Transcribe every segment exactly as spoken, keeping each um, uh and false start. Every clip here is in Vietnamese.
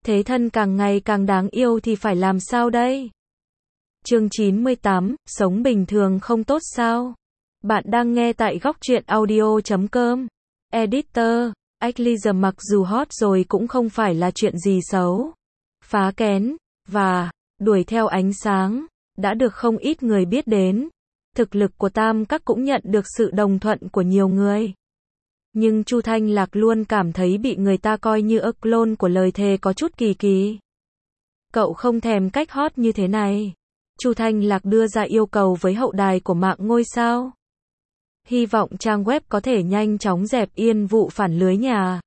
Thế thân càng ngày càng đáng yêu thì phải làm sao đây? Chương chín mươi tám, sống bình thường không tốt sao? Bạn đang nghe tại góc truyện audio chấm com. Editor, Athleisure mặc dù hot rồi cũng không phải là chuyện gì xấu. Phá kén, và đuổi theo ánh sáng, đã được không ít người biết đến. Thực lực của Tam Các cũng nhận được sự đồng thuận của nhiều người. Nhưng Chu Thanh Lạc luôn cảm thấy bị người ta coi như ức clone của lời thề có chút kỳ kỳ. Cậu không thèm cách hot như thế này. Chu Thanh Lạc đưa ra yêu cầu với hậu đài của mạng ngôi sao. Hy vọng trang web có thể nhanh chóng dẹp yên vụ phản lưới nhà.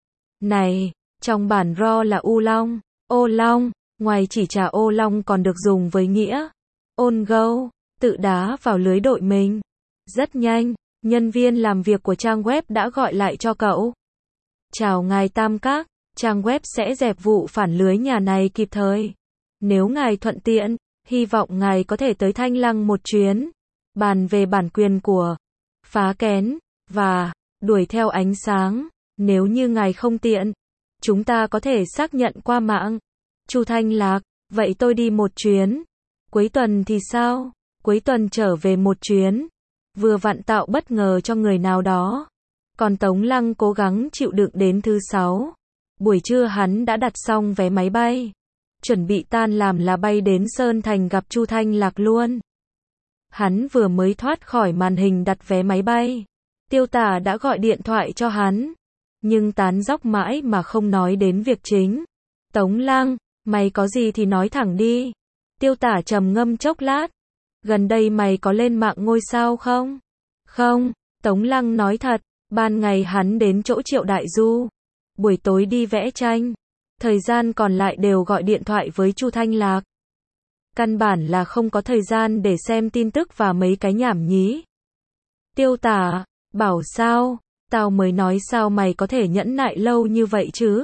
Này, trong bản raw là U Long, Ô Long, ngoài chỉ trà Ô Long còn được dùng với nghĩa on go, tự đá vào lưới đội mình. Rất nhanh, nhân viên làm việc của trang web đã gọi lại cho cậu. Chào ngài Tam Các, trang web sẽ dẹp vụ phản lưới nhà này kịp thời. Nếu ngài thuận tiện, hy vọng ngài có thể tới Thanh Lăng một chuyến, bàn về bản quyền của phá kén, và đuổi theo ánh sáng. Nếu như ngài không tiện, chúng ta có thể xác nhận qua mạng. Chu Thanh Lạc, vậy tôi đi một chuyến. Cuối tuần thì sao? Cuối tuần trở về một chuyến. Vừa vặn tạo bất ngờ cho người nào đó. Còn Tống Lăng cố gắng chịu đựng đến thứ sáu. Buổi trưa hắn đã đặt xong vé máy bay. Chuẩn bị tan làm là bay đến Sơn Thành gặp Chu Thanh Lạc luôn. Hắn vừa mới thoát khỏi màn hình đặt vé máy bay. Tiêu Tả đã gọi điện thoại cho hắn. Nhưng tán dóc mãi mà không nói đến việc chính. Tống Lăng, mày có gì thì nói thẳng đi. Tiêu Tả trầm ngâm chốc lát. Gần đây mày có lên mạng ngôi sao không? Không, Tống Lăng nói thật. Ban ngày hắn đến chỗ Triệu Đại Du. Buổi tối đi vẽ tranh. Thời gian còn lại đều gọi điện thoại với Chu Thanh Lạc. Căn bản là không có thời gian để xem tin tức và mấy cái nhảm nhí. Tiêu Tả, bảo sao? Tao mới nói sao mày có thể nhẫn nại lâu như vậy chứ?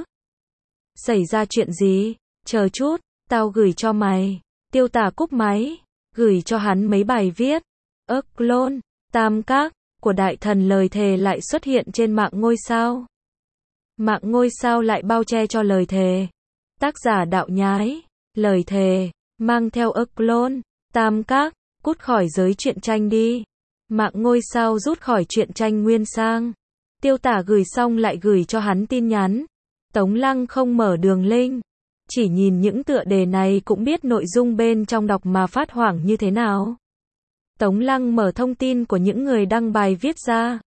Xảy ra chuyện gì? Chờ chút, tao gửi cho mày. Tiêu Tả cúp máy, gửi cho hắn mấy bài viết. Ức clone, Tam Các, của đại thần lời thề lại xuất hiện trên mạng ngôi sao. Mạng ngôi sao lại bao che cho lời thề. Tác giả đạo nhái, lời thề, mang theo ức clone, Tam Các, cút khỏi giới truyện tranh đi. Mạng ngôi sao rút khỏi truyện tranh nguyên sang. Tiêu Tả gửi xong lại gửi cho hắn tin nhắn. Tống Lăng không mở đường link. Chỉ nhìn những tựa đề này cũng biết nội dung bên trong đọc mà phát hoảng như thế nào. Tống Lăng mở thông tin của những người đăng bài viết ra.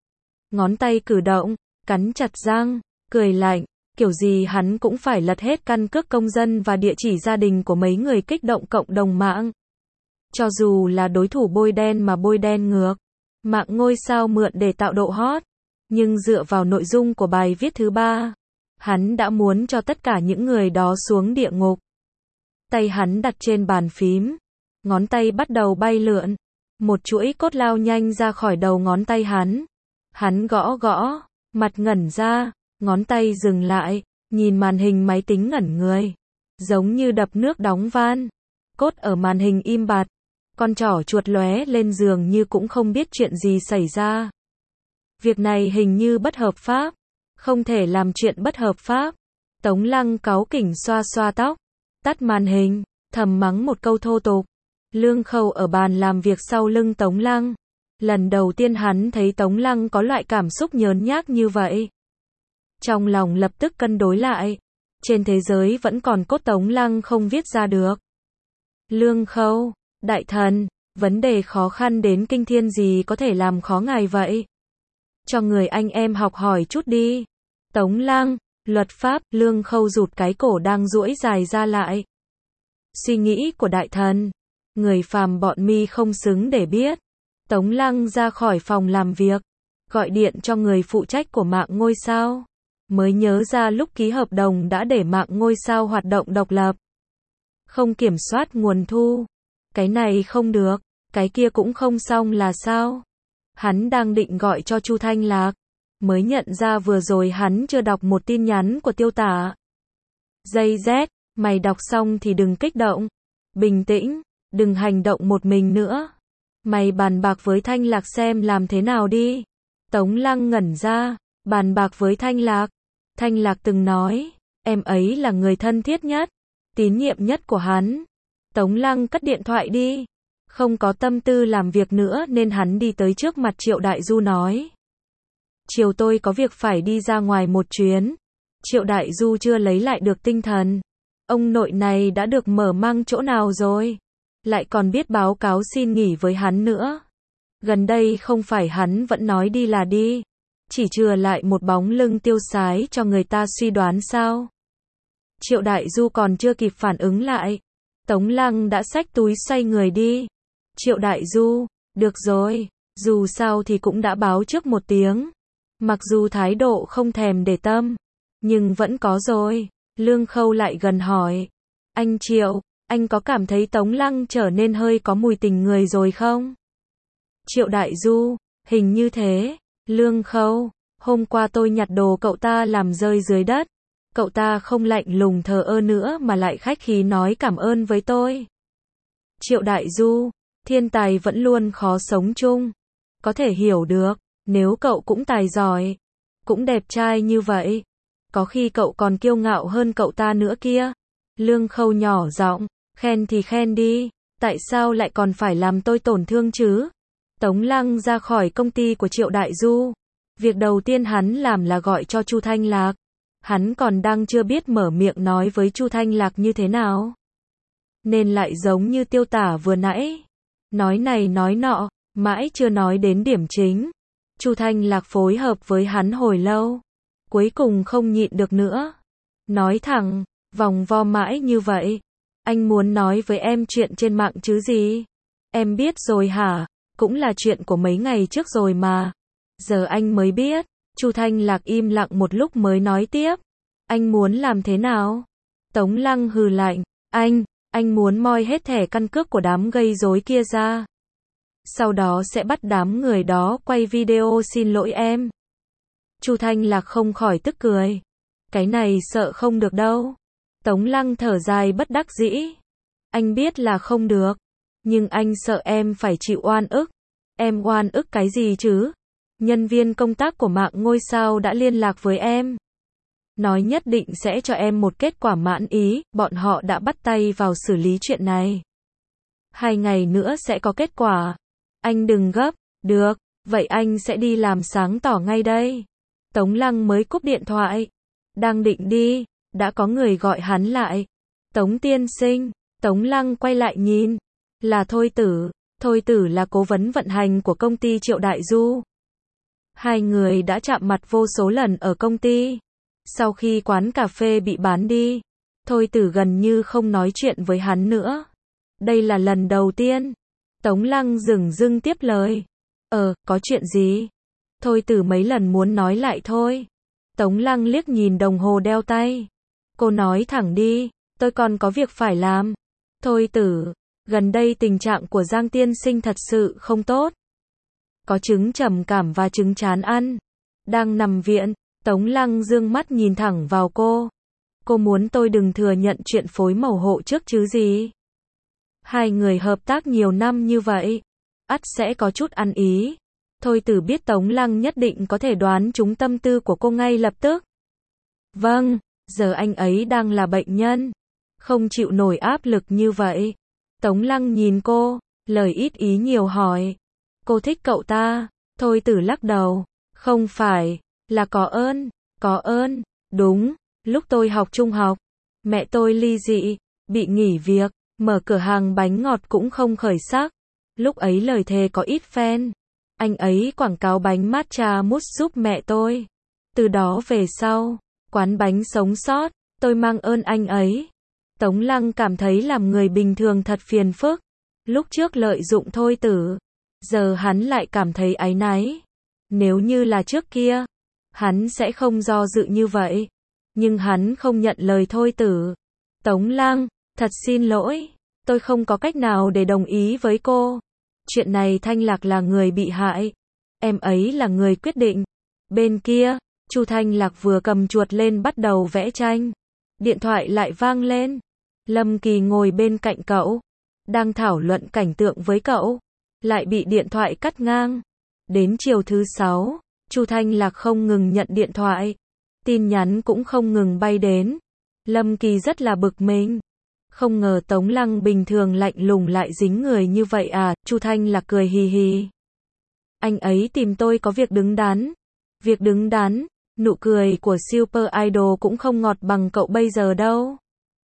Ngón tay cử động, cắn chặt răng, cười lạnh. Kiểu gì hắn cũng phải lật hết căn cước công dân và địa chỉ gia đình của mấy người kích động cộng đồng mạng. Cho dù là đối thủ bôi đen mà bôi đen ngược. Mạng ngôi sao mượn để tạo độ hot. Nhưng dựa vào nội dung của bài viết thứ ba, hắn đã muốn cho tất cả những người đó xuống địa ngục. Tay hắn đặt trên bàn phím. Ngón tay bắt đầu bay lượn. Một chuỗi cốt lao nhanh ra khỏi đầu ngón tay hắn. Hắn gõ gõ, mặt ngẩn ra, ngón tay dừng lại, nhìn màn hình máy tính ngẩn người. Giống như đập nước đóng van. Cốt ở màn hình im bặt. Con trỏ chuột lóe lên giường như cũng không biết chuyện gì xảy ra. Việc này hình như bất hợp pháp. Không thể làm chuyện bất hợp pháp. Tống Lăng cáu kỉnh xoa xoa tóc. Tắt màn hình, thầm mắng một câu thô tục. Lương Khâu ở bàn làm việc sau lưng Tống Lăng. Lần đầu tiên hắn thấy Tống Lăng có loại cảm xúc nhớn nhác như vậy. Trong lòng lập tức cân đối lại. Trên thế giới vẫn còn cốt Tống Lăng không viết ra được. Lương Khâu, đại thần, vấn đề khó khăn đến kinh thiên gì có thể làm khó ngài vậy? Cho người anh em học hỏi chút đi. Tống Lăng, luật pháp, Lương Khâu rụt cái cổ đang duỗi dài ra lại. Suy nghĩ của đại thần, người phàm bọn mi không xứng để biết. Tống Lăng ra khỏi phòng làm việc, gọi điện cho người phụ trách của mạng ngôi sao. Mới nhớ ra lúc ký hợp đồng đã để mạng ngôi sao hoạt động độc lập. Không kiểm soát nguồn thu. Cái này không được, cái kia cũng không xong là sao? Hắn đang định gọi cho Chu Thanh Lạc. Mới nhận ra vừa rồi hắn chưa đọc một tin nhắn của Tiêu Tả. Dây Z, mày đọc xong thì đừng kích động. Bình tĩnh, đừng hành động một mình nữa. Mày bàn bạc với Thanh Lạc xem làm thế nào đi. Tống Lăng ngẩn ra, bàn bạc với Thanh Lạc. Thanh Lạc từng nói, Em ấy là người thân thiết nhất, tín nhiệm nhất của hắn. Tống Lăng cất điện thoại đi. Không có tâm tư làm việc nữa nên hắn đi tới trước mặt Triệu Đại Du nói. Chiều tôi có việc phải đi ra ngoài một chuyến. Triệu Đại Du chưa lấy lại được tinh thần. Ông nội này đã được mở mang chỗ nào rồi? Lại còn biết báo cáo xin nghỉ với hắn nữa. Gần đây không phải hắn vẫn nói đi là đi. Chỉ chừa lại một bóng lưng tiêu sái cho người ta suy đoán sao? Triệu Đại Du còn chưa kịp phản ứng lại. Tống Lăng đã xách túi xoay người đi. Triệu Đại Du, được rồi, dù sao thì cũng đã báo trước một tiếng. Mặc dù thái độ không thèm để tâm, nhưng vẫn có rồi. Lương Khâu lại gần hỏi. Anh Triệu, anh có cảm thấy Tống Lăng trở nên hơi có mùi tình người rồi không? Triệu Đại Du, hình như thế. Lương Khâu, hôm qua tôi nhặt đồ cậu ta làm rơi dưới đất. Cậu ta không lạnh lùng thờ ơ nữa mà lại khách khí nói cảm ơn với tôi. Triệu Đại Du, thiên tài vẫn luôn khó sống chung. Có thể hiểu được, nếu cậu cũng tài giỏi, cũng đẹp trai như vậy, có khi cậu còn kiêu ngạo hơn cậu ta nữa kia. Lương Khâu nhỏ giọng, khen thì khen đi, tại sao lại còn phải làm tôi tổn thương chứ? Tống Lăng ra khỏi công ty của Triệu Đại Du. Việc đầu tiên hắn làm là gọi cho Chu Thanh Lạc. Hắn còn đang chưa biết mở miệng nói với Chu Thanh Lạc như thế nào. Nên lại giống như Tiêu Tả vừa nãy. Nói này nói nọ, mãi chưa nói đến điểm chính. Chu Thanh Lạc phối hợp với hắn hồi lâu. Cuối cùng không nhịn được nữa. Nói thẳng, vòng vo mãi như vậy. Anh muốn nói với em chuyện trên mạng chứ gì? Em biết rồi hả? Cũng là chuyện của mấy ngày trước rồi mà. Giờ anh mới biết. Chu Thanh Lạc im lặng một lúc mới nói tiếp. Anh muốn làm thế nào? Tống Lăng hừ lạnh. Anh, anh muốn moi hết thẻ căn cước của đám gây rối kia ra. Sau đó sẽ bắt đám người đó quay video xin lỗi em. Chu Thanh Lạc không khỏi tức cười. Cái này sợ không được đâu. Tống Lăng thở dài bất đắc dĩ. Anh biết là không được. Nhưng anh sợ em phải chịu oan ức. Em oan ức cái gì chứ? Nhân viên công tác của mạng ngôi sao đã liên lạc với em. Nói nhất định sẽ cho em một kết quả mãn ý, bọn họ đã bắt tay vào xử lý chuyện này. Hai ngày nữa sẽ có kết quả. Anh đừng gấp, được, vậy anh sẽ đi làm sáng tỏ ngay đây. Tống Lăng mới cúp điện thoại. Đang định đi, đã có người gọi hắn lại. Tống tiên sinh, Tống Lăng quay lại nhìn. Là Thôi Tử, Thôi Tử là cố vấn vận hành của công ty Triệu Đại Du. Hai người đã chạm mặt vô số lần ở công ty. Sau khi quán cà phê bị bán đi, Thôi Tử gần như không nói chuyện với hắn nữa. Đây là lần đầu tiên. Tống Lăng dửng dưng tiếp lời. Ờ, có chuyện gì? Thôi Tử mấy lần muốn nói lại thôi. Tống Lăng liếc nhìn đồng hồ đeo tay. Cô nói thẳng đi, tôi còn có việc phải làm. Thôi Tử, gần đây tình trạng của Giang tiên sinh thật sự không tốt. Có chứng trầm cảm và chứng chán ăn. Đang nằm viện. Tống Lăng dương mắt nhìn thẳng vào cô. Cô muốn tôi đừng thừa nhận chuyện phối màu hộ trước chứ gì? Hai người hợp tác nhiều năm như vậy, ắt sẽ có chút ăn ý. Thôi Tử biết Tống Lăng nhất định có thể đoán trúng tâm tư của cô ngay lập tức. Vâng, giờ anh ấy đang là bệnh nhân, không chịu nổi áp lực như vậy. Tống Lăng nhìn cô, lời ít ý nhiều hỏi. Cô thích cậu ta? Thôi Tử lắc đầu. Không phải, là có ơn, có ơn, đúng, lúc tôi học trung học, mẹ tôi ly dị, bị nghỉ việc, mở cửa hàng bánh ngọt cũng không khởi sắc. Lúc ấy lời thề có ít fan. Anh ấy quảng cáo bánh matcha mousse giúp mẹ tôi. Từ đó về sau, quán bánh sống sót, tôi mang ơn anh ấy. Tống Lăng cảm thấy làm người bình thường thật phiền phức. Lúc trước lợi dụng Thôi Tử, giờ hắn lại cảm thấy áy náy. Nếu như là trước kia, hắn sẽ không do dự như vậy. Nhưng hắn không nhận lời Thôi Tử. Tống Lăng, thật xin lỗi, tôi không có cách nào để đồng ý với cô. Chuyện này Thanh Lạc là người bị hại. Em ấy là người quyết định. Bên kia, Chu Thanh Lạc vừa cầm chuột lên bắt đầu vẽ tranh. Điện thoại lại vang lên. Lâm Kỳ ngồi bên cạnh cậu, đang thảo luận cảnh tượng với cậu, lại bị điện thoại cắt ngang. Đến chiều thứ sáu, Chu Thanh Lạc không ngừng nhận điện thoại. Tin nhắn cũng không ngừng bay đến. Lâm Kỳ rất là bực mình. Không ngờ Tống Lăng bình thường lạnh lùng lại dính người như vậy à, Chu Thanh Lạc cười hì hì. Anh ấy tìm tôi có việc đứng đắn. Việc đứng đắn, nụ cười của Super Idol cũng không ngọt bằng cậu bây giờ đâu.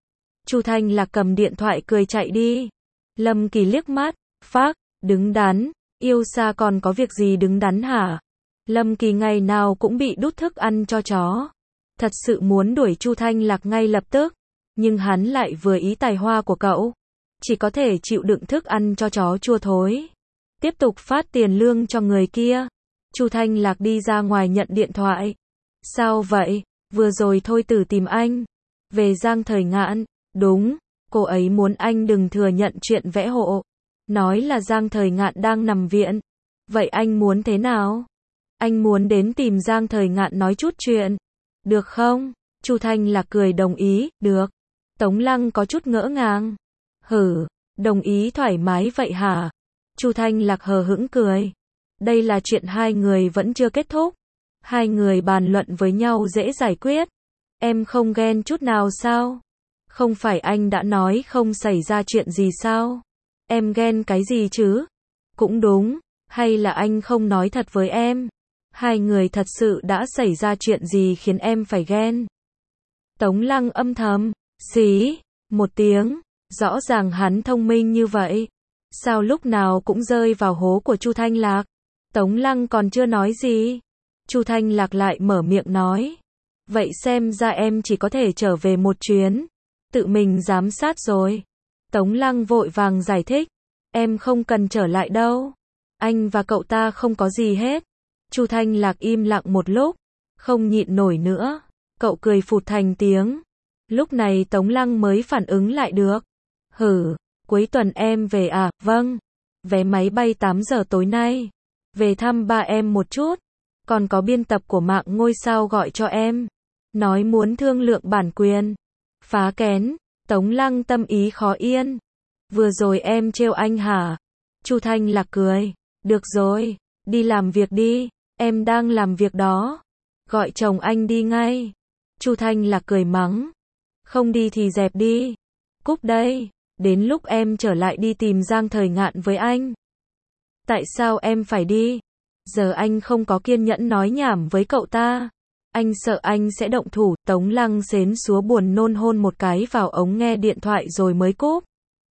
Chu Thanh Lạc cầm điện thoại cười chạy đi. Lâm Kỳ liếc mắt, phác, đứng đắn, yêu xa còn có việc gì đứng đắn hả? Lâm Kỳ ngày nào cũng bị đút thức ăn cho chó. Thật sự muốn đuổi Chu Thanh Lạc ngay lập tức, nhưng hắn lại vừa ý tài hoa của cậu, chỉ có thể chịu đựng thức ăn cho chó chua thối. Tiếp tục phát tiền lương cho người kia. Chu Thanh Lạc đi ra ngoài nhận điện thoại. Sao vậy? Vừa rồi Thôi Tử tìm anh. Về Giang Thời Ngạn. Đúng, cô ấy muốn anh đừng thừa nhận chuyện vẽ hộ. Nói là Giang Thời Ngạn đang nằm viện. Vậy anh muốn thế nào? Anh muốn đến tìm Giang Thời Ngạn nói chút chuyện. Được không? Chu Thanh Lạc cười đồng ý, được. Tống Lăng có chút ngỡ ngàng. Hử, đồng ý thoải mái vậy hả? Chu Thanh Lạc hờ hững cười. Đây là chuyện hai người vẫn chưa kết thúc. Hai người bàn luận với nhau dễ giải quyết. Em không ghen chút nào sao? Không phải anh đã nói không xảy ra chuyện gì sao? Em ghen cái gì chứ? Cũng đúng, hay là anh không nói thật với em? Hai người thật sự đã xảy ra chuyện gì khiến em phải ghen? Tống Lăng âm thầm, xí, một tiếng, rõ ràng hắn thông minh như vậy. Sao lúc nào cũng rơi vào hố của Chu Thanh Lạc? Tống Lăng còn chưa nói gì. Chu Thanh Lạc lại mở miệng nói. Vậy xem ra em chỉ có thể trở về một chuyến. Tự mình giám sát rồi. Tống Lăng vội vàng giải thích. Em không cần trở lại đâu. Anh và cậu ta không có gì hết. Chu Thanh Lạc im lặng một lúc. Không nhịn nổi nữa. Cậu cười phụt thành tiếng. Lúc này Tống Lăng mới phản ứng lại được. Hử, cuối tuần em về à? Vâng. Vé máy bay tám giờ tối nay. Về thăm ba em một chút. Còn có biên tập của mạng ngôi sao gọi cho em. Nói muốn thương lượng bản quyền. Phá kén. Tống Lăng tâm ý khó yên. Vừa rồi em trêu anh hả? Chu Thanh Lạc cười. Được rồi, đi làm việc đi. Em đang làm việc đó. Gọi chồng anh đi ngay. Chu Thanh Lạc cười mắng. Không đi thì dẹp đi. Cúp đây. Đến lúc em trở lại đi tìm Giang Thời Ngạn với anh. Tại sao em phải đi? Giờ anh không có kiên nhẫn nói nhảm với cậu ta. Anh sợ anh sẽ động thủ. Tống Lăng xến xúa buồn nôn hôn một cái vào ống nghe điện thoại rồi mới cúp.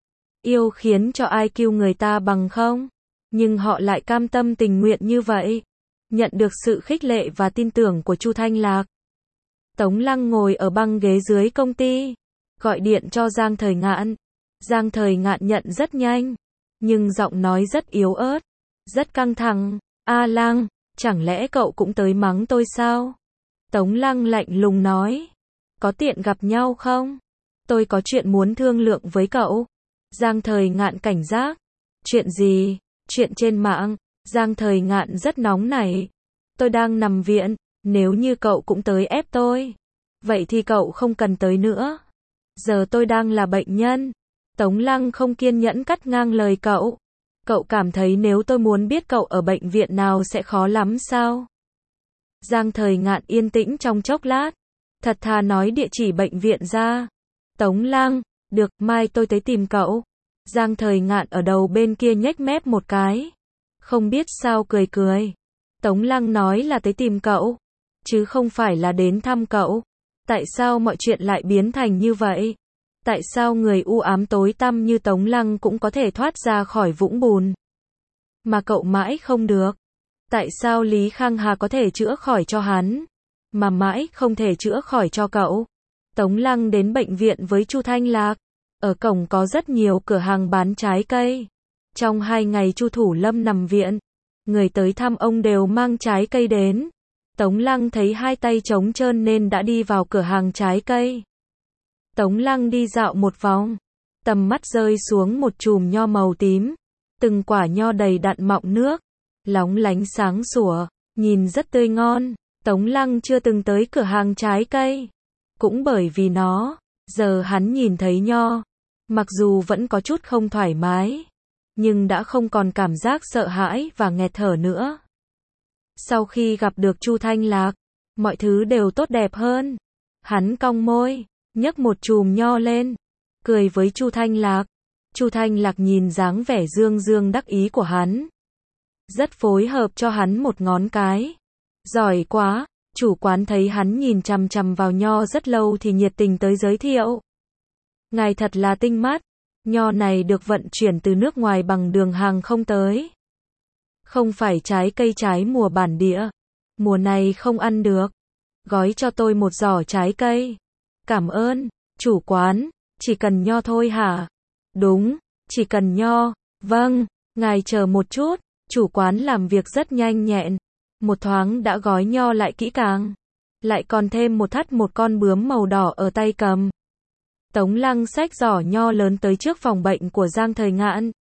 Yêu khiến cho ai kiu người ta bằng không? Nhưng họ lại cam tâm tình nguyện như vậy. Nhận được sự khích lệ và tin tưởng của Chu Thanh Lạc. Tống Lăng ngồi ở băng ghế dưới công ty. Gọi điện cho Giang Thời Ngạn. Giang Thời Ngạn nhận rất nhanh. Nhưng giọng nói rất yếu ớt. Rất căng thẳng. A Lăng, chẳng lẽ cậu cũng tới mắng tôi sao? Tống Lăng lạnh lùng nói. Có tiện gặp nhau không? Tôi có chuyện muốn thương lượng với cậu. Giang Thời Ngạn cảnh giác. Chuyện gì? Chuyện trên mạng. Giang Thời Ngạn rất nóng nảy. Tôi đang nằm viện. Nếu như cậu cũng tới ép tôi. Vậy thì cậu không cần tới nữa. Giờ tôi đang là bệnh nhân. Tống Lăng không kiên nhẫn cắt ngang lời cậu. Cậu cảm thấy nếu tôi muốn biết cậu ở bệnh viện nào sẽ khó lắm sao? Giang Thời Ngạn yên tĩnh trong chốc lát. Thật thà nói địa chỉ bệnh viện ra. Tống Lăng, được, mai tôi tới tìm cậu. Giang Thời Ngạn ở đầu bên kia nhếch mép một cái. Không biết sao cười cười. Tống Lăng nói là tới tìm cậu. Chứ không phải là đến thăm cậu. Tại sao mọi chuyện lại biến thành như vậy? Tại sao người u ám tối tăm như Tống Lăng cũng có thể thoát ra khỏi vũng bùn? Mà cậu mãi không được. Tại sao Lý Khang Hà có thể chữa khỏi cho hắn? Mà mãi không thể chữa khỏi cho cậu? Tống Lăng đến bệnh viện với Chu Thanh Lạc. Ở cổng có rất nhiều cửa hàng bán trái cây. Trong hai ngày Chu Thủ Lâm nằm viện, người tới thăm ông đều mang trái cây đến. Tống Lăng thấy hai tay trống trơn nên đã đi vào cửa hàng trái cây. Tống Lăng đi dạo một vòng. Tầm mắt rơi xuống một chùm nho màu tím. Từng quả nho đầy đặn mọng nước. Lóng lánh sáng sủa. Nhìn rất tươi ngon. Tống Lăng chưa từng tới cửa hàng trái cây. Cũng bởi vì nó. Giờ hắn nhìn thấy nho. Mặc dù vẫn có chút không thoải mái. Nhưng đã không còn cảm giác sợ hãi và nghẹt thở nữa. Sau khi gặp được Chu Thanh Lạc. Mọi thứ đều tốt đẹp hơn. Hắn cong môi. nhấc một chùm nho lên, cười với Chu Thanh Lạc. Chu Thanh Lạc nhìn dáng vẻ dương dương đắc ý của hắn, rất phối hợp cho hắn một ngón cái. Giỏi quá, chủ quán thấy hắn nhìn chằm chằm vào nho rất lâu thì nhiệt tình tới giới thiệu. Ngài thật là tinh mắt, nho này được vận chuyển từ nước ngoài bằng đường hàng không tới. Không phải trái cây trái mùa bản địa, mùa này không ăn được. Gói cho tôi một giỏ trái cây. Cảm ơn, chủ quán, chỉ cần nho thôi hả? Đúng, chỉ cần nho. Vâng, ngài chờ một chút, chủ quán làm việc rất nhanh nhẹn. Một thoáng đã gói nho lại kỹ càng. Lại còn thêm một thắt một con bướm màu đỏ ở tay cầm. Tống Lăng xách giỏ nho lớn tới trước phòng bệnh của Giang Thời Ngạn.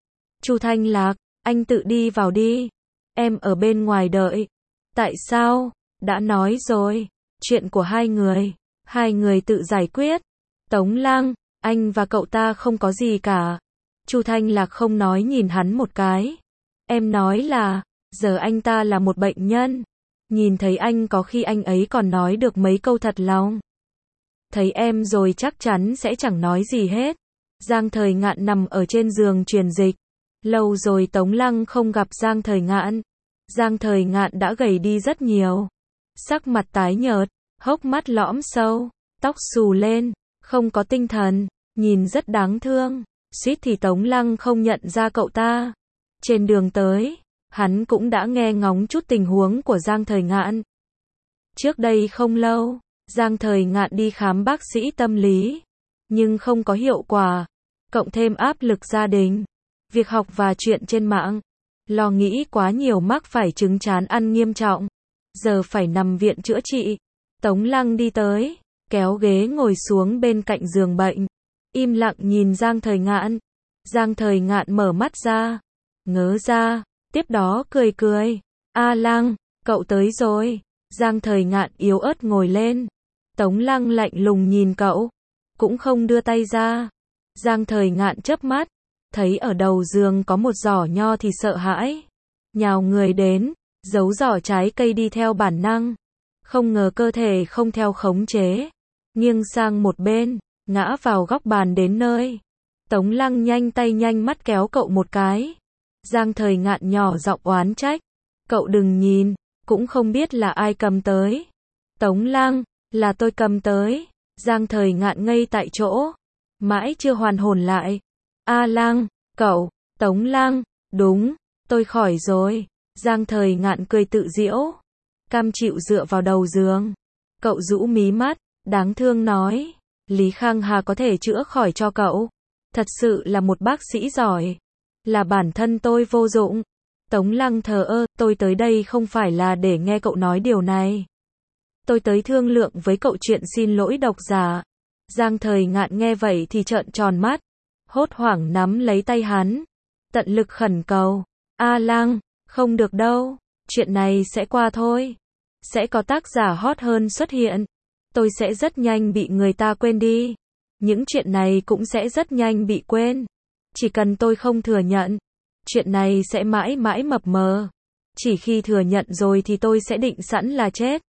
Chu Thanh Lạc, anh tự đi vào đi. Em ở bên ngoài đợi. Tại sao? Đã nói rồi. Chuyện của hai người. Hai người tự giải quyết. Tống Lăng, anh và cậu ta không có gì cả. Chu Thanh Lạc không nói nhìn hắn một cái. Em nói là, giờ anh ta là một bệnh nhân. Nhìn thấy anh có khi anh ấy còn nói được mấy câu thật lòng. Thấy em rồi chắc chắn sẽ chẳng nói gì hết. Giang Thời Ngạn nằm ở trên giường truyền dịch. Lâu rồi Tống Lăng không gặp Giang Thời Ngạn. Giang Thời Ngạn đã gầy đi rất nhiều. Sắc mặt tái nhợt, hốc mắt lõm sâu, tóc xù lên, không có tinh thần, nhìn rất đáng thương. Suýt thì Tống Lăng không nhận ra cậu ta. Trên đường tới, hắn cũng đã nghe ngóng chút tình huống của Giang Thời Ngạn. Trước đây không lâu, Giang Thời Ngạn đi khám bác sĩ tâm lý, nhưng không có hiệu quả, cộng thêm áp lực gia đình, việc học và chuyện trên mạng, lo nghĩ quá nhiều mắc phải chứng chán ăn nghiêm trọng, giờ phải nằm viện chữa trị. Tống Lăng đi tới, kéo ghế ngồi xuống bên cạnh giường bệnh, im lặng nhìn Giang Thời Ngạn. Giang Thời Ngạn mở mắt ra, ngớ ra, tiếp đó cười cười. A Lăng, cậu tới rồi. Giang Thời Ngạn yếu ớt ngồi lên. Tống Lăng lạnh lùng nhìn cậu, cũng không đưa tay ra. Giang Thời Ngạn chớp mắt, thấy ở đầu giường có một giỏ nho thì sợ hãi, nhào người đến, giấu giỏ trái cây đi theo bản năng. Không ngờ cơ thể không theo khống chế, nghiêng sang một bên, ngã vào góc bàn đến nơi. Tống Lăng nhanh tay nhanh mắt kéo cậu một cái. Giang Thời Ngạn nhỏ giọng oán trách, cậu đừng nhìn, cũng không biết là ai cầm tới. Tống Lăng, là tôi cầm tới. Giang Thời Ngạn ngây tại chỗ, mãi chưa hoàn hồn lại. A Lăng, cậu. Tống Lăng, đúng, tôi khỏi rồi. Giang Thời Ngạn cười tự giễu, cam chịu dựa vào đầu giường. Cậu rũ mí mắt, đáng thương nói, Lý Khang Hà có thể chữa khỏi cho cậu. Thật sự là một bác sĩ giỏi. Là bản thân tôi vô dụng. Tống Lăng thờ ơ, tôi tới đây không phải là để nghe cậu nói điều này. Tôi tới thương lượng với cậu chuyện xin lỗi độc giả. Giang Thời Ngạn nghe vậy thì trợn tròn mắt, hốt hoảng nắm lấy tay hắn, tận lực khẩn cầu. A Lăng, không được đâu, chuyện này sẽ qua thôi. Sẽ có tác giả hot hơn xuất hiện. Tôi sẽ rất nhanh bị người ta quên đi. Những chuyện này cũng sẽ rất nhanh bị quên. Chỉ cần tôi không thừa nhận, chuyện này sẽ mãi mãi mập mờ. Chỉ khi thừa nhận rồi thì tôi sẽ định sẵn là chết.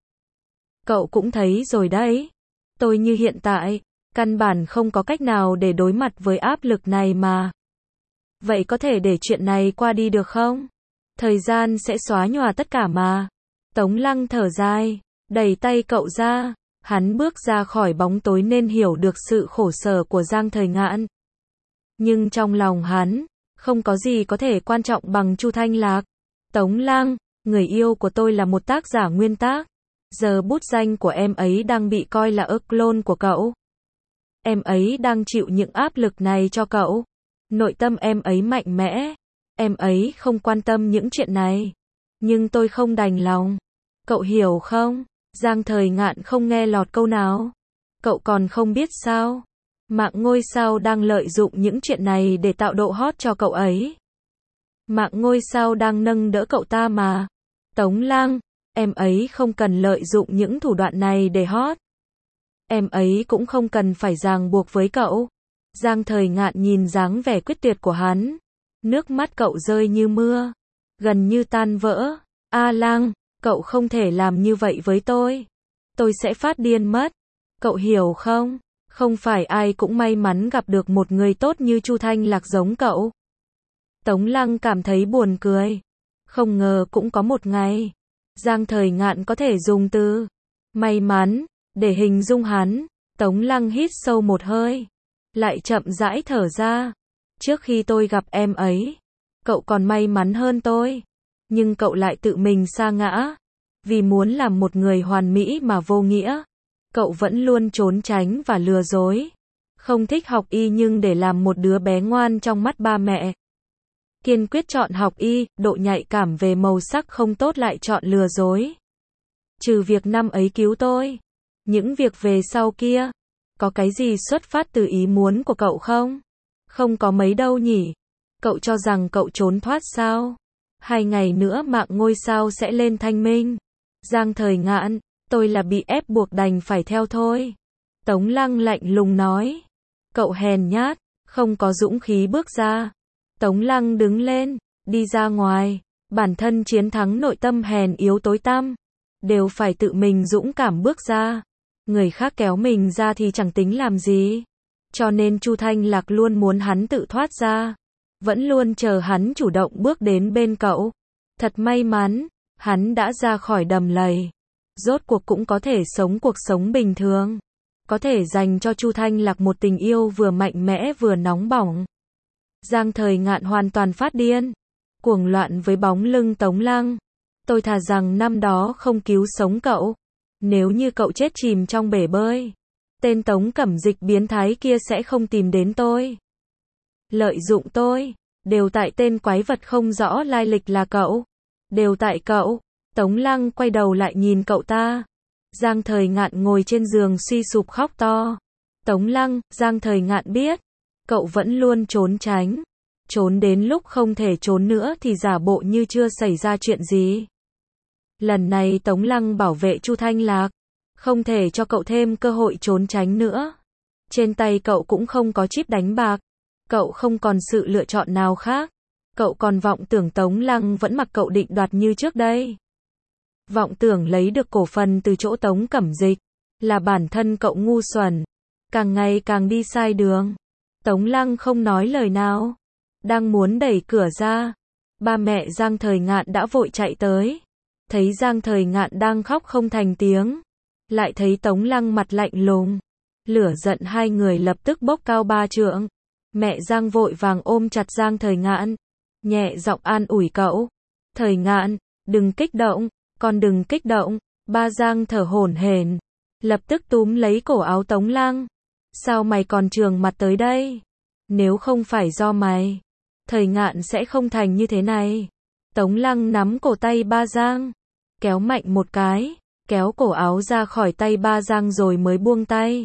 Cậu cũng thấy rồi đấy. Tôi như hiện tại, căn bản không có cách nào để đối mặt với áp lực này mà. Vậy có thể để chuyện này qua đi được không? Thời gian sẽ xóa nhòa tất cả mà. Tống Lăng thở dài, đẩy tay cậu ra. Hắn bước ra khỏi bóng tối nên hiểu được sự khổ sở của Giang Thời Ngạn. Nhưng trong lòng hắn, không có gì có thể quan trọng bằng Chu Thanh Lạc. Tống Lăng, người yêu của tôi là một tác giả nguyên tác. Giờ bút danh của em ấy đang bị coi là ơ clone của cậu. Em ấy đang chịu những áp lực này cho cậu. Nội tâm em ấy mạnh mẽ. Em ấy không quan tâm những chuyện này. Nhưng tôi không đành lòng. Cậu hiểu không? Giang Thời Ngạn không nghe lọt câu nào. Cậu còn không biết sao? Mạng ngôi sao đang lợi dụng những chuyện này để tạo độ hot cho cậu ấy. Mạng ngôi sao đang nâng đỡ cậu ta mà. Tống Lăng, em ấy không cần lợi dụng những thủ đoạn này để hot. Em ấy cũng không cần phải ràng buộc với cậu. Giang Thời Ngạn nhìn dáng vẻ quyết tuyệt của hắn. Nước mắt cậu rơi như mưa, gần như tan vỡ. A Lăng, cậu không thể làm như vậy với tôi. Tôi sẽ phát điên mất. Cậu hiểu không? Không phải ai cũng may mắn gặp được một người tốt như Chu Thanh Lạc giống cậu. Tống Lăng cảm thấy buồn cười. Không ngờ cũng có một ngày, Giang Thời Ngạn có thể dùng từ may mắn để hình dung hắn. Tống Lăng hít sâu một hơi, lại chậm rãi thở ra. Trước khi tôi gặp em ấy, cậu còn may mắn hơn tôi. Nhưng cậu lại tự mình sa ngã. Vì muốn làm một người hoàn mỹ mà vô nghĩa. Cậu vẫn luôn trốn tránh và lừa dối. Không thích học y nhưng để làm một đứa bé ngoan trong mắt ba mẹ. Kiên quyết chọn học y, độ nhạy cảm về màu sắc không tốt lại chọn lừa dối. Trừ việc năm ấy cứu tôi. Những việc về sau kia, có cái gì xuất phát từ ý muốn của cậu không? Không có mấy đâu nhỉ. Cậu cho rằng cậu trốn thoát sao? Hai ngày nữa mạng ngôi sao sẽ lên thanh minh. Giang Thời Ngạn, tôi là bị ép buộc đành phải theo thôi. Tống Lăng lạnh lùng nói. Cậu hèn nhát, không có dũng khí bước ra. Tống Lăng đứng lên, đi ra ngoài. Bản thân chiến thắng nội tâm hèn yếu tối tăm. Đều phải tự mình dũng cảm bước ra. Người khác kéo mình ra thì chẳng tính làm gì. Cho nên Chu Thanh Lạc luôn muốn hắn tự thoát ra. Vẫn luôn chờ hắn chủ động bước đến bên cậu. Thật may mắn, hắn đã ra khỏi đầm lầy. Rốt cuộc cũng có thể sống cuộc sống bình thường. Có thể dành cho Chu Thanh Lạc một tình yêu vừa mạnh mẽ vừa nóng bỏng. Giang Thời Ngạn hoàn toàn phát điên. Cuồng loạn với bóng lưng Tống Lăng. Tôi thà rằng năm đó không cứu sống cậu. Nếu như cậu chết chìm trong bể bơi, tên Tống Cẩm Dịch biến thái kia sẽ không tìm đến tôi. Lợi dụng tôi, đều tại tên quái vật không rõ lai lịch là cậu. Đều tại cậu. Tống Lăng quay đầu lại nhìn cậu ta. Giang Thời Ngạn ngồi trên giường suy sụp khóc to. Tống Lăng, Giang Thời Ngạn biết, cậu vẫn luôn trốn tránh. Trốn đến lúc không thể trốn nữa thì giả bộ như chưa xảy ra chuyện gì. Lần này Tống Lăng bảo vệ Chu Thanh Lạc. Không thể cho cậu thêm cơ hội trốn tránh nữa. Trên tay cậu cũng không có chip đánh bạc. Cậu không còn sự lựa chọn nào khác. Cậu còn vọng tưởng Tống Lăng vẫn mặc cậu định đoạt như trước đây. Vọng tưởng lấy được cổ phần từ chỗ Tống Cẩm Dịch. Là bản thân cậu ngu xuẩn. Càng ngày càng đi sai đường. Tống Lăng không nói lời nào. Đang muốn đẩy cửa ra. Ba mẹ Giang Thời Ngạn đã vội chạy tới. Thấy Giang Thời Ngạn đang khóc không thành tiếng. Lại thấy Tống Lăng mặt lạnh lùng. Lửa giận hai người lập tức bốc cao ba trượng. Mẹ Giang vội vàng ôm chặt Giang Thời Ngạn. Nhẹ giọng an ủi cậu. Thời Ngạn, đừng kích động, con đừng kích động. Ba Giang thở hổn hển. Lập tức túm lấy cổ áo Tống Lăng. Sao mày còn trường mặt tới đây? Nếu không phải do mày, Thời Ngạn sẽ không thành như thế này. Tống Lăng nắm cổ tay ba Giang. Kéo mạnh một cái. Kéo cổ áo ra khỏi tay ba Giang rồi mới buông tay.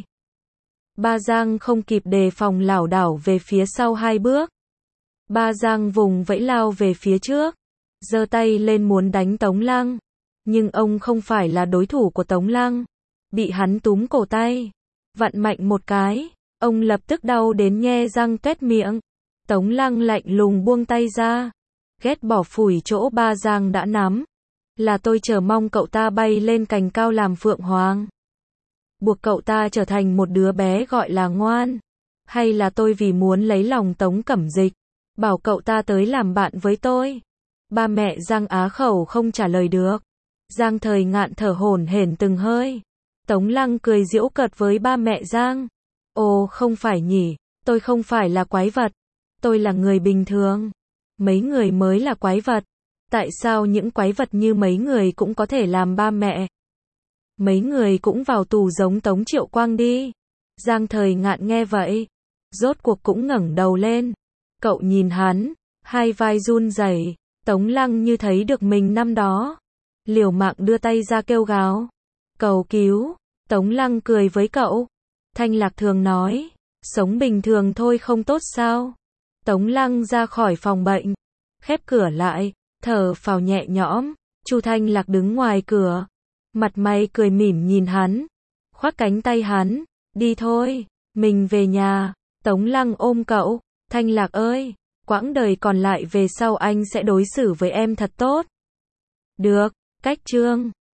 Ba Giang không kịp đề phòng lảo đảo về phía sau hai bước. Ba Giang vùng vẫy lao về phía trước. Giơ tay lên muốn đánh Tống Lăng. Nhưng ông không phải là đối thủ của Tống Lăng. Bị hắn túm cổ tay. Vặn mạnh một cái. Ông lập tức đau đến nhe răng tuét miệng. Tống Lăng lạnh lùng buông tay ra. Ghét bỏ phủi chỗ ba Giang đã nắm. Là tôi chờ mong cậu ta bay lên cành cao làm phượng hoàng. Buộc cậu ta trở thành một đứa bé gọi là ngoan. Hay là tôi vì muốn lấy lòng Tống Cẩm Dịch. Bảo cậu ta tới làm bạn với tôi. Ba mẹ Giang á khẩu không trả lời được. Giang Thời Ngạn thở hổn hển từng hơi. Tống Lăng cười giễu cợt với ba mẹ Giang. Ồ không phải nhỉ, tôi không phải là quái vật. Tôi là người bình thường. Mấy người mới là quái vật. Tại sao những quái vật như mấy người cũng có thể làm ba mẹ? Mấy người cũng vào tù giống Tống Triệu Quang đi. Giang Thời Ngạn nghe vậy. Rốt cuộc cũng ngẩng đầu lên. Cậu nhìn hắn. Hai vai run rẩy. Tống Lăng như thấy được mình năm đó. Liều mạng đưa tay ra kêu gào. Cầu cứu. Tống Lăng cười với cậu. Thanh Lạc thường nói. Sống bình thường thôi không tốt sao? Tống Lăng ra khỏi phòng bệnh. Khép cửa lại. Thở phào nhẹ nhõm. Chu Thanh Lạc đứng ngoài cửa. Mặt mày cười mỉm nhìn hắn. Khoác cánh tay hắn. Đi thôi. Mình về nhà. Tống Lăng ôm cậu. Thanh Lạc ơi. Quãng đời còn lại về sau anh sẽ đối xử với em thật tốt. Được. Cách chương